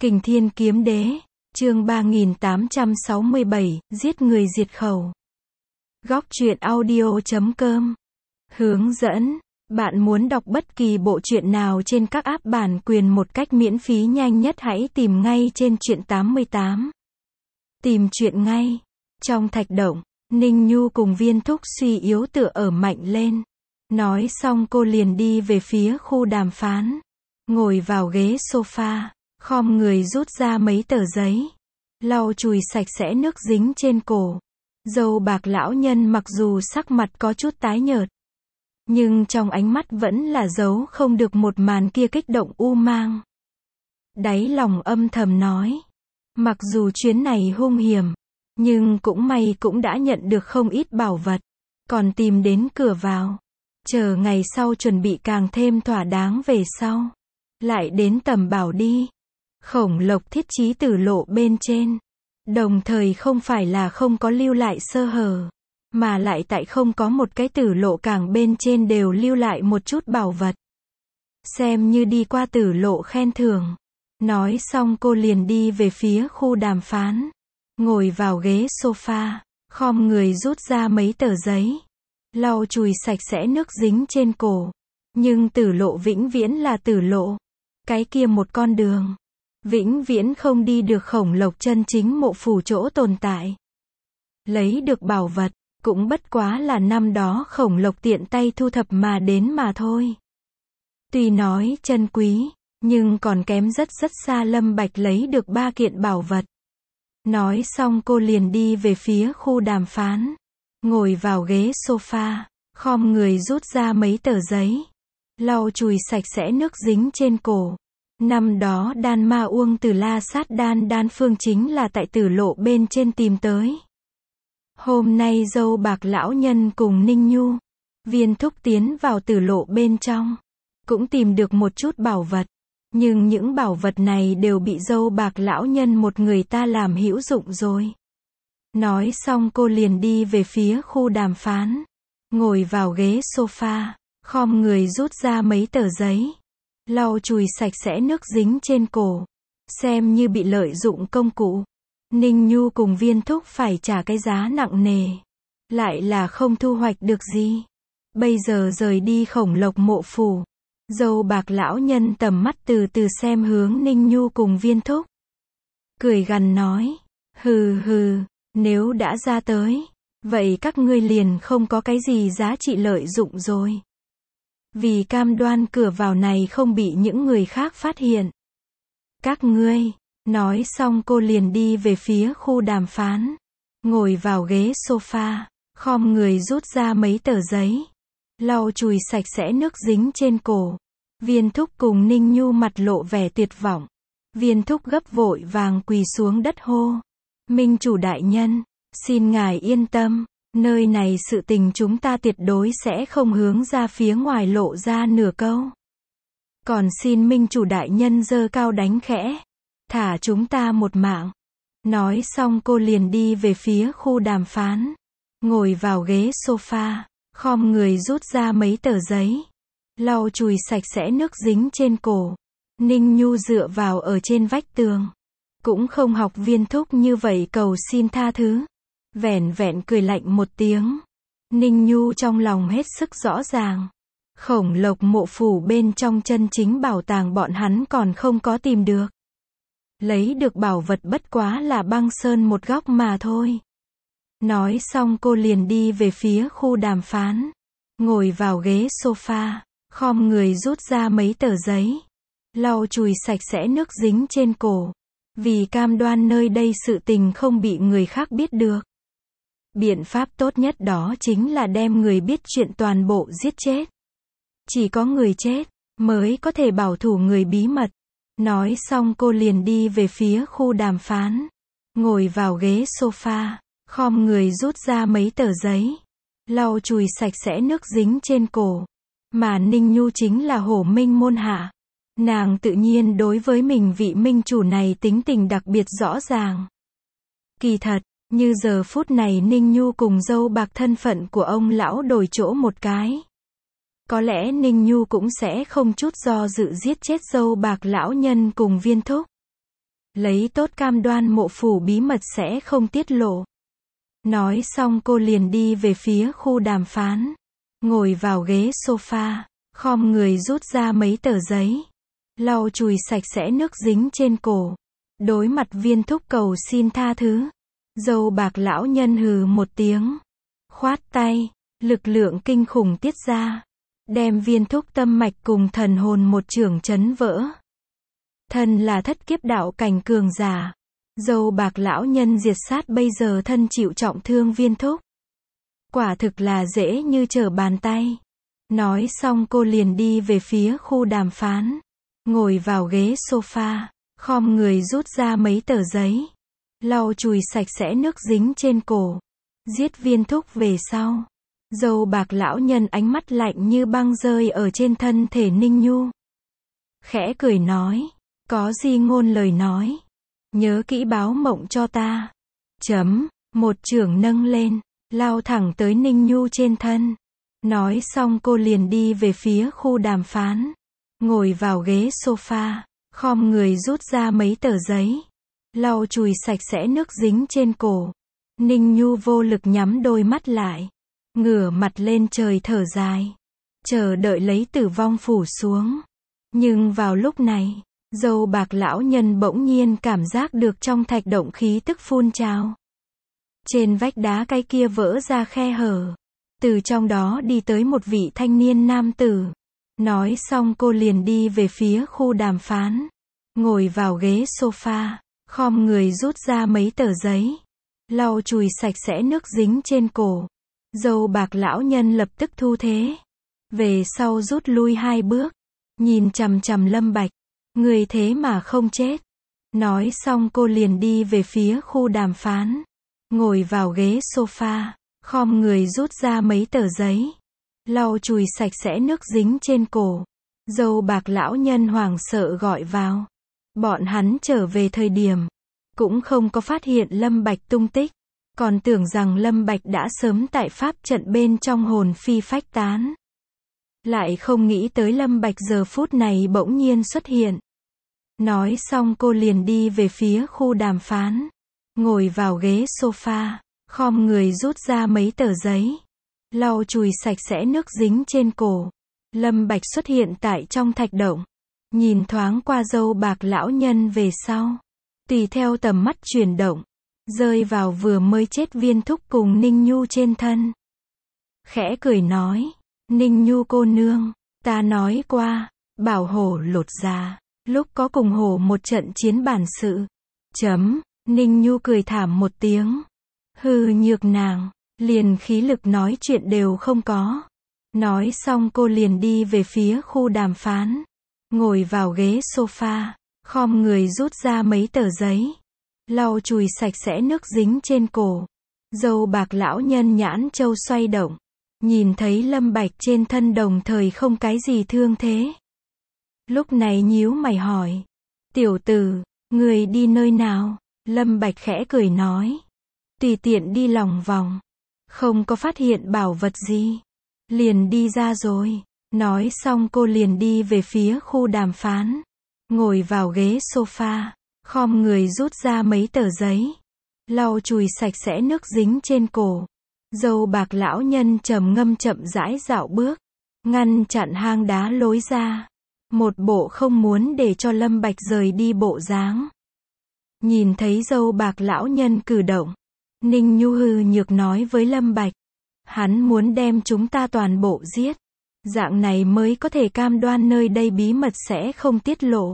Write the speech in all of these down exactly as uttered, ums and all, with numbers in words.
Kình Thiên Kiếm Đế, chương ba nghìn tám trăm sáu mươi bảy, giết người diệt khẩu. Góc truyện audio chấm com. Hướng dẫn, bạn muốn đọc bất kỳ bộ truyện nào trên các app bản quyền một cách miễn phí nhanh nhất hãy tìm ngay trên truyện tám mươi tám. Tìm truyện ngay. Trong thạch động, Ninh Nhu cùng Viên Thúc suy yếu tựa ở mạnh lên. Nói xong cô liền đi về phía khu đàm phán. Ngồi vào ghế sofa, khom người rút ra mấy tờ giấy. Lau chùi sạch sẽ nước dính trên cổ. Dâu bạc lão nhân mặc dù sắc mặt có chút tái nhợt, nhưng trong ánh mắt vẫn là giấu không được một màn kia kích động u mang. Đáy lòng âm thầm nói, mặc dù chuyến này hung hiểm, nhưng cũng may cũng đã nhận được không ít bảo vật, còn tìm đến cửa vào. Chờ ngày sau chuẩn bị càng thêm thỏa đáng về sau, lại đến tầm bảo đi. Khổng Lộc thiết trí tử lộ bên trên, đồng thời không phải là không có lưu lại sơ hở, mà lại tại không có một cái tử lộ càng bên trên đều lưu lại một chút bảo vật. Xem như đi qua tử lộ khen thưởng. Nói xong cô liền đi về phía khu đàm phán. Ngồi vào ghế sofa, khom người rút ra mấy tờ giấy. Lau chùi sạch sẽ nước dính trên cổ. Nhưng tử lộ vĩnh viễn là tử lộ. Cái kia một con đường, vĩnh viễn không đi được Khổng Lộc chân chính mộ phủ chỗ tồn tại. Lấy được bảo vật, cũng bất quá là năm đó Khổng Lộc tiện tay thu thập mà đến mà thôi. Tuy nói chân quý, nhưng còn kém rất rất xa Lâm Bạch lấy được ba kiện bảo vật. Nói xong cô liền đi về phía khu đàm phán. Ngồi vào ghế sofa, khom người rút ra mấy tờ giấy. Lau chùi sạch sẽ nước dính trên cổ. Năm đó đan ma uông từ La Sát đan đan phương chính là tại tử lộ bên trên tìm tới. Hôm nay dâu bạc lão nhân cùng Ninh Nhu, Viên Thúc tiến vào tử lộ bên trong, cũng tìm được một chút bảo vật. Nhưng những bảo vật này đều bị dâu bạc lão nhân một người ta làm hữu dụng rồi. Nói xong cô liền đi về phía khu đàm phán. Ngồi vào ghế sofa, khom người rút ra mấy tờ giấy. Lau chùi sạch sẽ nước dính trên cổ. Xem như bị lợi dụng công cụ. Ninh Nhu cùng Viên Thúc phải trả cái giá nặng nề. Lại là không thu hoạch được gì. Bây giờ rời đi Khổng Lộc mộ phủ. Dâu bạc lão nhân tầm mắt từ từ xem hướng Ninh Nhu cùng Viên Thúc. Cười gằn nói. Hừ hừ, nếu đã ra tới, vậy các ngươi liền không có cái gì giá trị lợi dụng rồi. Vì cam đoan cửa vào này không bị những người khác phát hiện. Các ngươi, nói xong cô liền đi về phía khu đàm phán. Ngồi vào ghế sofa, khom người rút ra mấy tờ giấy. Lau chùi sạch sẽ nước dính trên cổ. Viên Thúc cùng Ninh Nhu mặt lộ vẻ tuyệt vọng. Viên Thúc gấp vội vàng quỳ xuống đất hô. Minh chủ đại nhân, xin ngài yên tâm. Nơi này sự tình chúng ta tuyệt đối sẽ không hướng ra phía ngoài lộ ra nửa câu. Còn xin Minh chủ đại nhân giơ cao đánh khẽ. Thả chúng ta một mạng. Nói xong cô liền đi về phía khu đàm phán. Ngồi vào ghế sofa, khom người rút ra mấy tờ giấy. Lau chùi sạch sẽ nước dính trên cổ. Ninh Nhu dựa vào ở trên vách tường. Cũng không học Viên Thúc như vậy cầu xin tha thứ. Vẻn vẹn cười lạnh một tiếng. Ninh Nhu trong lòng hết sức rõ ràng. Khổng Lộc mộ phủ bên trong chân chính bảo tàng bọn hắn còn không có tìm được. Lấy được bảo vật bất quá là băng sơn một góc mà thôi. Nói xong cô liền đi về phía khu đàm phán. Ngồi vào ghế sofa, khom người rút ra mấy tờ giấy. Lau chùi sạch sẽ nước dính trên cổ. Vì cam đoan nơi đây sự tình không bị người khác biết được. Biện pháp tốt nhất đó chính là đem người biết chuyện toàn bộ giết chết. Chỉ có người chết mới có thể bảo thủ người bí mật. Nói xong cô liền đi về phía khu đàm phán. Ngồi vào ghế sofa, khom người rút ra mấy tờ giấy. Lau chùi sạch sẽ nước dính trên cổ. Mà Ninh Nhu chính là hổ minh môn hạ. Nàng tự nhiên đối với mình vị minh chủ này tính tình đặc biệt rõ ràng. Kỳ thật, như giờ phút này Ninh Nhu cùng dâu bạc thân phận của ông lão đổi chỗ một cái. Có lẽ Ninh Nhu cũng sẽ không chút do dự giết chết dâu bạc lão nhân cùng Viên Thúc. Lấy tốt cam đoan mộ phủ bí mật sẽ không tiết lộ. Nói xong cô liền đi về phía khu đàm phán. Ngồi vào ghế sofa, khom người rút ra mấy tờ giấy. Lau chùi sạch sẽ nước dính trên cổ. Đối mặt Viên Thúc cầu xin tha thứ. Dâu bạc lão nhân hừ một tiếng. Khoát tay, lực lượng kinh khủng tiết ra. Đem Viên Thúc tâm mạch cùng thần hồn một chưởng chấn vỡ. Thân là thất kiếp đạo cảnh cường giả. Dâu bạc lão nhân diệt sát bây giờ thân chịu trọng thương Viên Thúc. Quả thực là dễ như trở bàn tay. Nói xong cô liền đi về phía khu đàm phán. Ngồi vào ghế sofa, khom người rút ra mấy tờ giấy. Lau chùi sạch sẽ nước dính trên cổ. Giết Viên Thúc về sau. Dâu bạc lão nhân ánh mắt lạnh như băng rơi ở trên thân thể Ninh Nhu. Khẽ cười nói. Có gì ngôn lời nói. Nhớ kỹ báo mộng cho ta. Chấm, một chưởng nâng lên. Lao thẳng tới Ninh Nhu trên thân. Nói xong cô liền đi về phía khu đàm phán. Ngồi vào ghế sofa, khom người rút ra mấy tờ giấy. Lau chùi sạch sẽ nước dính trên cổ. Ninh Nhu vô lực nhắm đôi mắt lại. Ngửa mặt lên trời thở dài. Chờ đợi lấy tử vong phủ xuống. Nhưng vào lúc này, dâu bạc lão nhân bỗng nhiên cảm giác được trong thạch động khí tức phun trào. Trên vách đá cái kia vỡ ra khe hở. Từ trong đó đi tới một vị thanh niên nam tử. Nói xong cô liền đi về phía khu đàm phán. Ngồi vào ghế sofa, khom người rút ra mấy tờ giấy. Lau chùi sạch sẽ nước dính trên cổ. Dâu bạc lão nhân lập tức thu thế. Về sau rút lui hai bước. Nhìn chằm chằm Lâm Bạch. Người thế mà không chết. Nói xong cô liền đi về phía khu đàm phán. Ngồi vào ghế sofa, khom người rút ra mấy tờ giấy. Lau chùi sạch sẽ nước dính trên cổ. Dâu bạc lão nhân hoảng sợ gọi vào. Bọn hắn trở về thời điểm. Cũng không có phát hiện Lâm Bạch tung tích. Còn tưởng rằng Lâm Bạch đã sớm tại pháp trận bên trong hồn phi phách tán. Lại không nghĩ tới Lâm Bạch giờ phút này bỗng nhiên xuất hiện. Nói xong cô liền đi về phía khu đàm phán. Ngồi vào ghế sofa, khom người rút ra mấy tờ giấy. Lau chùi sạch sẽ nước dính trên cổ. Lâm Bạch xuất hiện tại trong thạch động. Nhìn thoáng qua dâu bạc lão nhân về sau. Tùy theo tầm mắt chuyển động. Rơi vào vừa mới chết Viên Thúc cùng Ninh Nhu trên thân. Khẽ cười nói. Ninh Nhu cô nương, ta nói qua, bảo hổ lột da. Lúc có cùng hổ một trận chiến bản sự. Chấm, Ninh Nhu cười thảm một tiếng. Hừ nhược nàng, liền khí lực nói chuyện đều không có. Nói xong cô liền đi về phía khu đàm phán. Ngồi vào ghế sofa, khom người rút ra mấy tờ giấy. Lau chùi sạch sẽ nước dính trên cổ. Dâu bạc lão nhân nhãn châu xoay động. Nhìn thấy Lâm Bạch trên thân đồng thời không cái gì thương thế. Lúc này nhíu mày hỏi. Tiểu tử, người đi nơi nào? Lâm Bạch khẽ cười nói. Tùy tiện đi lòng vòng. Không có phát hiện bảo vật gì. Liền đi ra rồi. Nói xong cô liền đi về phía khu đàm phán. Ngồi vào ghế sofa. Khom người rút ra mấy tờ giấy. Lau chùi sạch sẽ nước dính trên cổ. Dâu bạc lão nhân trầm ngâm chậm rãi dạo bước. Ngăn chặn hang đá lối ra. Một bộ không muốn để cho Lâm Bạch rời đi bộ dáng. Nhìn thấy dâu bạc lão nhân cử động. Ninh Nhu hừ nhược nói với Lâm Bạch. Hắn muốn đem chúng ta toàn bộ giết. Dạng này mới có thể cam đoan nơi đây bí mật sẽ không tiết lộ.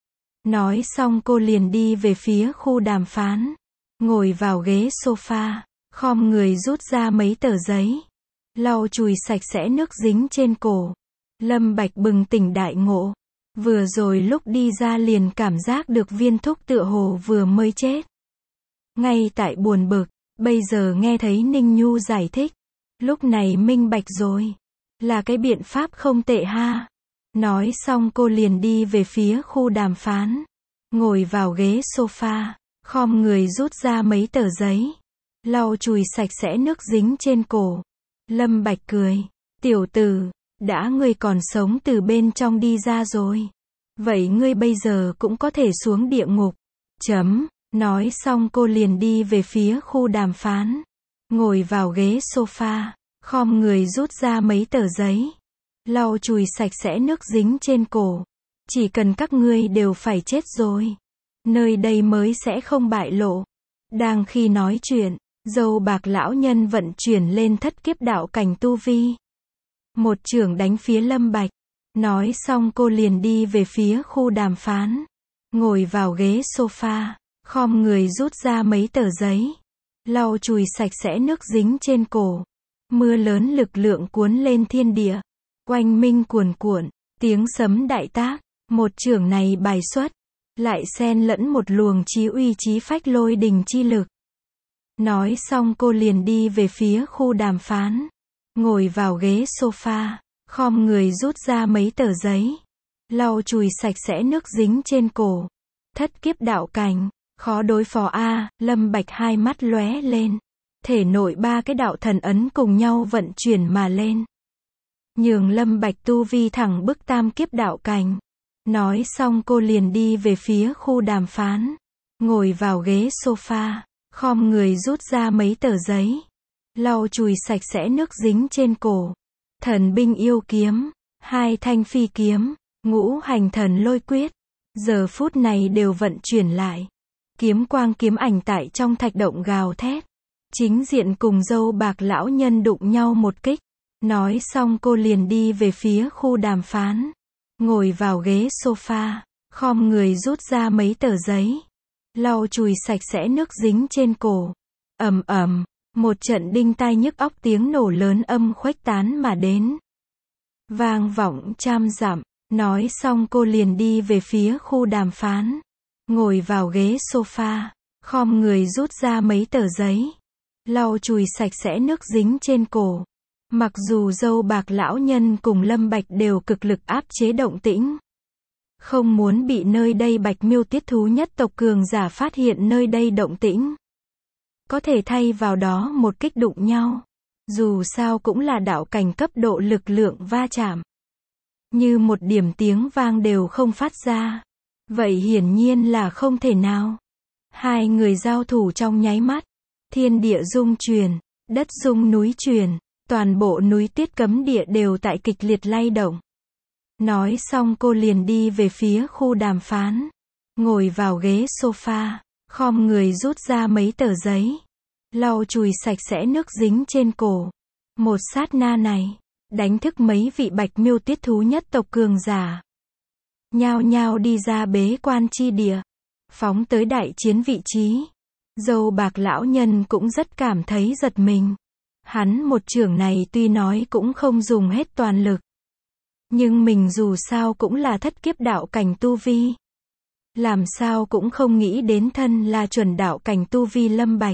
Nói xong cô liền đi về phía khu đàm phán. Ngồi vào ghế sofa. Khom người rút ra mấy tờ giấy. Lau chùi sạch sẽ nước dính trên cổ. Lâm Bạch bừng tỉnh đại ngộ. Vừa rồi lúc đi ra liền cảm giác được Viên Thúc tựa hồ vừa mới chết. Ngay tại buồn bực, bây giờ nghe thấy Ninh Nhu giải thích. Lúc này minh bạch rồi. Là cái biện pháp không tệ ha. Nói xong cô liền đi về phía khu đàm phán. Ngồi vào ghế sofa. Khom người rút ra mấy tờ giấy. Lau chùi sạch sẽ nước dính trên cổ. Lâm Bạch cười. Tiểu tử, đã ngươi còn sống từ bên trong đi ra rồi. Vậy ngươi bây giờ cũng có thể xuống địa ngục. Chấm. Nói xong cô liền đi về phía khu đàm phán. Ngồi vào ghế sofa, khom người rút ra mấy tờ giấy. Lau chùi sạch sẽ nước dính trên cổ. Chỉ cần các ngươi đều phải chết rồi, nơi đây mới sẽ không bại lộ. Đang khi nói chuyện, dâu bạc lão nhân vận chuyển lên thất kiếp đạo cảnh tu vi. Một chưởng đánh phía Lâm Bạch. Nói xong cô liền đi về phía khu đàm phán. Ngồi vào ghế sofa, khom người rút ra mấy tờ giấy. Lau chùi sạch sẽ nước dính trên cổ. Mưa lớn lực lượng cuốn lên thiên địa. Oanh minh cuồn cuộn, tiếng sấm đại tác. Một chưởng này bài xuất, lại xen lẫn một luồng chí uy chí phách lôi đình chi lực. Nói xong cô liền đi về phía khu đàm phán. Ngồi vào ghế sofa, khom người rút ra mấy tờ giấy. Lau chùi sạch sẽ nước dính trên cổ. Thất kiếp đạo cảnh, khó đối phó a. Lâm Bạch hai mắt lóe lên. Thể nội ba cái đạo thần ấn cùng nhau vận chuyển mà lên. Nhường Lâm Bạch tu vi thẳng bức tam kiếp đạo cảnh. Nói xong cô liền đi về phía khu đàm phán. Ngồi vào ghế sofa, khom người rút ra mấy tờ giấy. Lau chùi sạch sẽ nước dính trên cổ. Thần binh yêu kiếm, hai thanh phi kiếm, ngũ hành thần lôi quyết. Giờ phút này đều vận chuyển lại. Kiếm quang kiếm ảnh tại trong thạch động gào thét. Chính diện cùng dâu bạc lão nhân đụng nhau một kích. Nói xong cô liền đi về phía khu đàm phán. Ngồi vào ghế sofa, khom người rút ra mấy tờ giấy. Lau chùi sạch sẽ nước dính trên cổ. Ầm ầm, một trận đinh tai nhức óc tiếng nổ lớn âm khuếch tán mà đến. Vang vọng trăm dặm. Nói xong cô liền đi về phía khu đàm phán. Ngồi vào ghế sofa, khom người rút ra mấy tờ giấy. Lau chùi sạch sẽ nước dính trên cổ. Mặc dù dâu bạc lão nhân cùng Lâm Bạch đều cực lực áp chế động tĩnh. Không muốn bị nơi đây Bạch Miêu Tiết Thú nhất tộc cường giả phát hiện nơi đây động tĩnh. Có thể thay vào đó một kích đụng nhau. Dù sao cũng là đạo cảnh cấp độ lực lượng va chạm. Như một điểm tiếng vang đều không phát ra. Vậy hiển nhiên là không thể nào. Hai người giao thủ trong nháy mắt. Thiên địa rung chuyển, đất rung núi chuyển. Toàn bộ núi Tiết Cấm Địa đều tại kịch liệt lay động. Nói xong cô liền đi về phía khu đàm phán. Ngồi vào ghế sofa, khom người rút ra mấy tờ giấy. Lau chùi sạch sẽ nước dính trên cổ. Một sát na này, đánh thức mấy vị Bạch Miêu Tiết Thú nhất tộc cường giả. Nhao nhao đi ra bế quan chi địa. Phóng tới đại chiến vị trí. Dâu bạc lão nhân cũng rất cảm thấy giật mình. Hắn một chưởng này tuy nói cũng không dùng hết toàn lực. Nhưng mình dù sao cũng là thất kiếp đạo cảnh tu vi. Làm sao cũng không nghĩ đến thân là chuẩn đạo cảnh tu vi Lâm Bạch.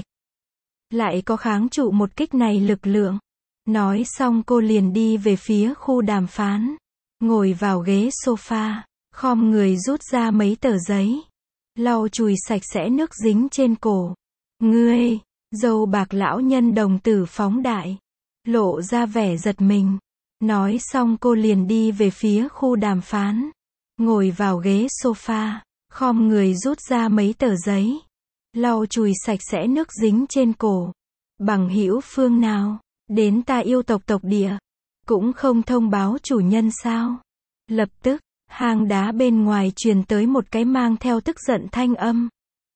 Lại có kháng trụ một kích này lực lượng. Nói xong cô liền đi về phía khu đàm phán. Ngồi vào ghế sofa, khom người rút ra mấy tờ giấy. Lau chùi sạch sẽ nước dính trên cổ. Ngươi! Dâu bạc lão nhân đồng tử phóng đại. Lộ ra vẻ giật mình. Nói xong cô liền đi về phía khu đàm phán. Ngồi vào ghế sofa, khom người rút ra mấy tờ giấy. Lau chùi sạch sẽ nước dính trên cổ. Bằng hữu phương nào, đến ta yêu tộc tộc địa. Cũng không thông báo chủ nhân sao. Lập tức, hang đá bên ngoài truyền tới một cái mang theo tức giận thanh âm.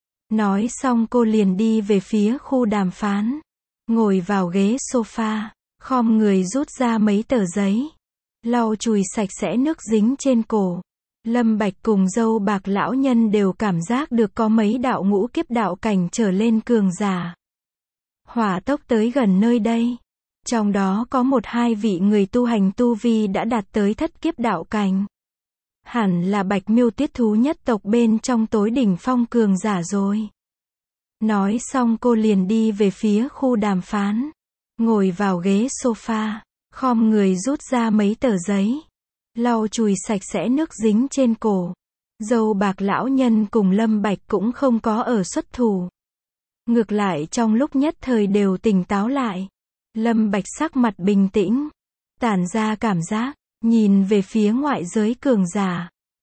Nói xong cô liền đi về phía khu đàm phán. Ngồi vào ghế sofa, khom người rút ra mấy tờ giấy. Lau chùi sạch sẽ nước dính trên cổ. Lâm Bạch cùng dâu bạc lão nhân đều cảm giác được có mấy đạo ngũ kiếp đạo cảnh trở lên cường giả. Hỏa tốc tới gần nơi đây. Trong đó có một hai vị người tu hành tu vi đã đạt tới thất kiếp đạo cảnh. Hẳn là Bạch Miêu Tiết Thú nhất tộc bên trong tối đỉnh phong cường giả rồi. Nói xong cô liền đi về phía khu đàm phán. Ngồi vào ghế sofa, khom người rút ra mấy tờ giấy. Lau chùi sạch sẽ nước dính trên cổ. Dâu bạc lão nhân cùng Lâm Bạch cũng không có ở xuất thủ. Ngược lại trong lúc nhất thời đều tỉnh táo lại. Lâm Bạch sắc mặt bình tĩnh. Tản ra cảm giác, nhìn về phía ngoại giới cường giả.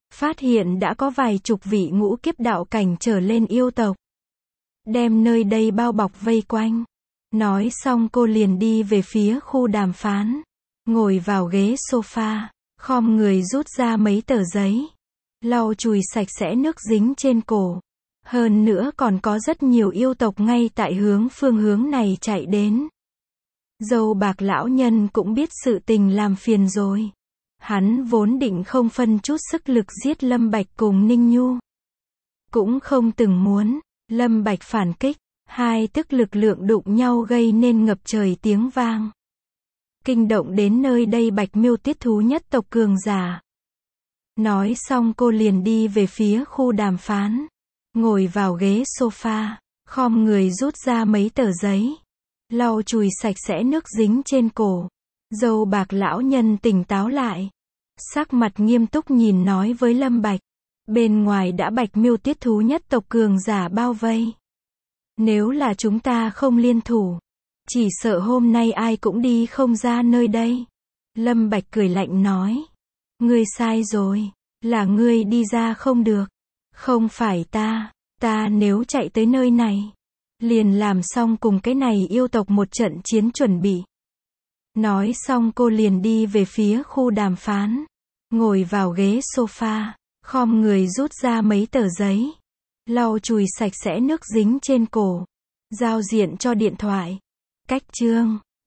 phát hiện đã có vài chục vị ngũ kiếp đạo cảnh trở lên yêu tộc. Đem nơi đây bao bọc vây quanh. Nói xong cô liền đi về phía khu đàm phán. Ngồi vào ghế sofa, khom người rút ra mấy tờ giấy. Lau chùi sạch sẽ nước dính trên cổ. Hơn nữa còn có rất nhiều yêu tộc ngay tại hướng phương hướng này chạy đến. Dâu bạc lão nhân cũng biết sự tình làm phiền rồi. Hắn vốn định không phân chút sức lực giết Lâm Bạch cùng Ninh Nhu. Cũng không từng muốn. Lâm Bạch phản kích. Hai tức lực lượng đụng nhau gây nên ngập trời tiếng vang. Kinh động đến nơi đây Bạch Miêu Tiết thú nhất tộc cường giả. Nói xong cô liền đi về phía khu đàm phán. Ngồi vào ghế sofa, khom người rút ra mấy tờ giấy. Lau chùi sạch sẽ nước dính trên cổ. Dâu bạc lão nhân tỉnh táo lại. Sắc mặt nghiêm túc nhìn nói với Lâm Bạch. Bên ngoài đã Bạch Miêu Tiết thú nhất tộc cường giả bao vây. Nếu là chúng ta không liên thủ, chỉ sợ hôm nay ai cũng đi không ra nơi đây. Lâm Bạch cười lạnh nói. Ngươi sai rồi. Là ngươi đi ra không được. Không phải ta. Ta nếu chạy tới nơi này, liền làm xong cùng cái này yêu tộc một trận chiến chuẩn bị. Nói xong cô liền đi về phía khu đàm phán. Ngồi vào ghế sofa, khom người rút ra mấy tờ giấy. Lau chùi sạch sẽ nước dính trên cổ. Giao diện cho điện thoại. Cách chương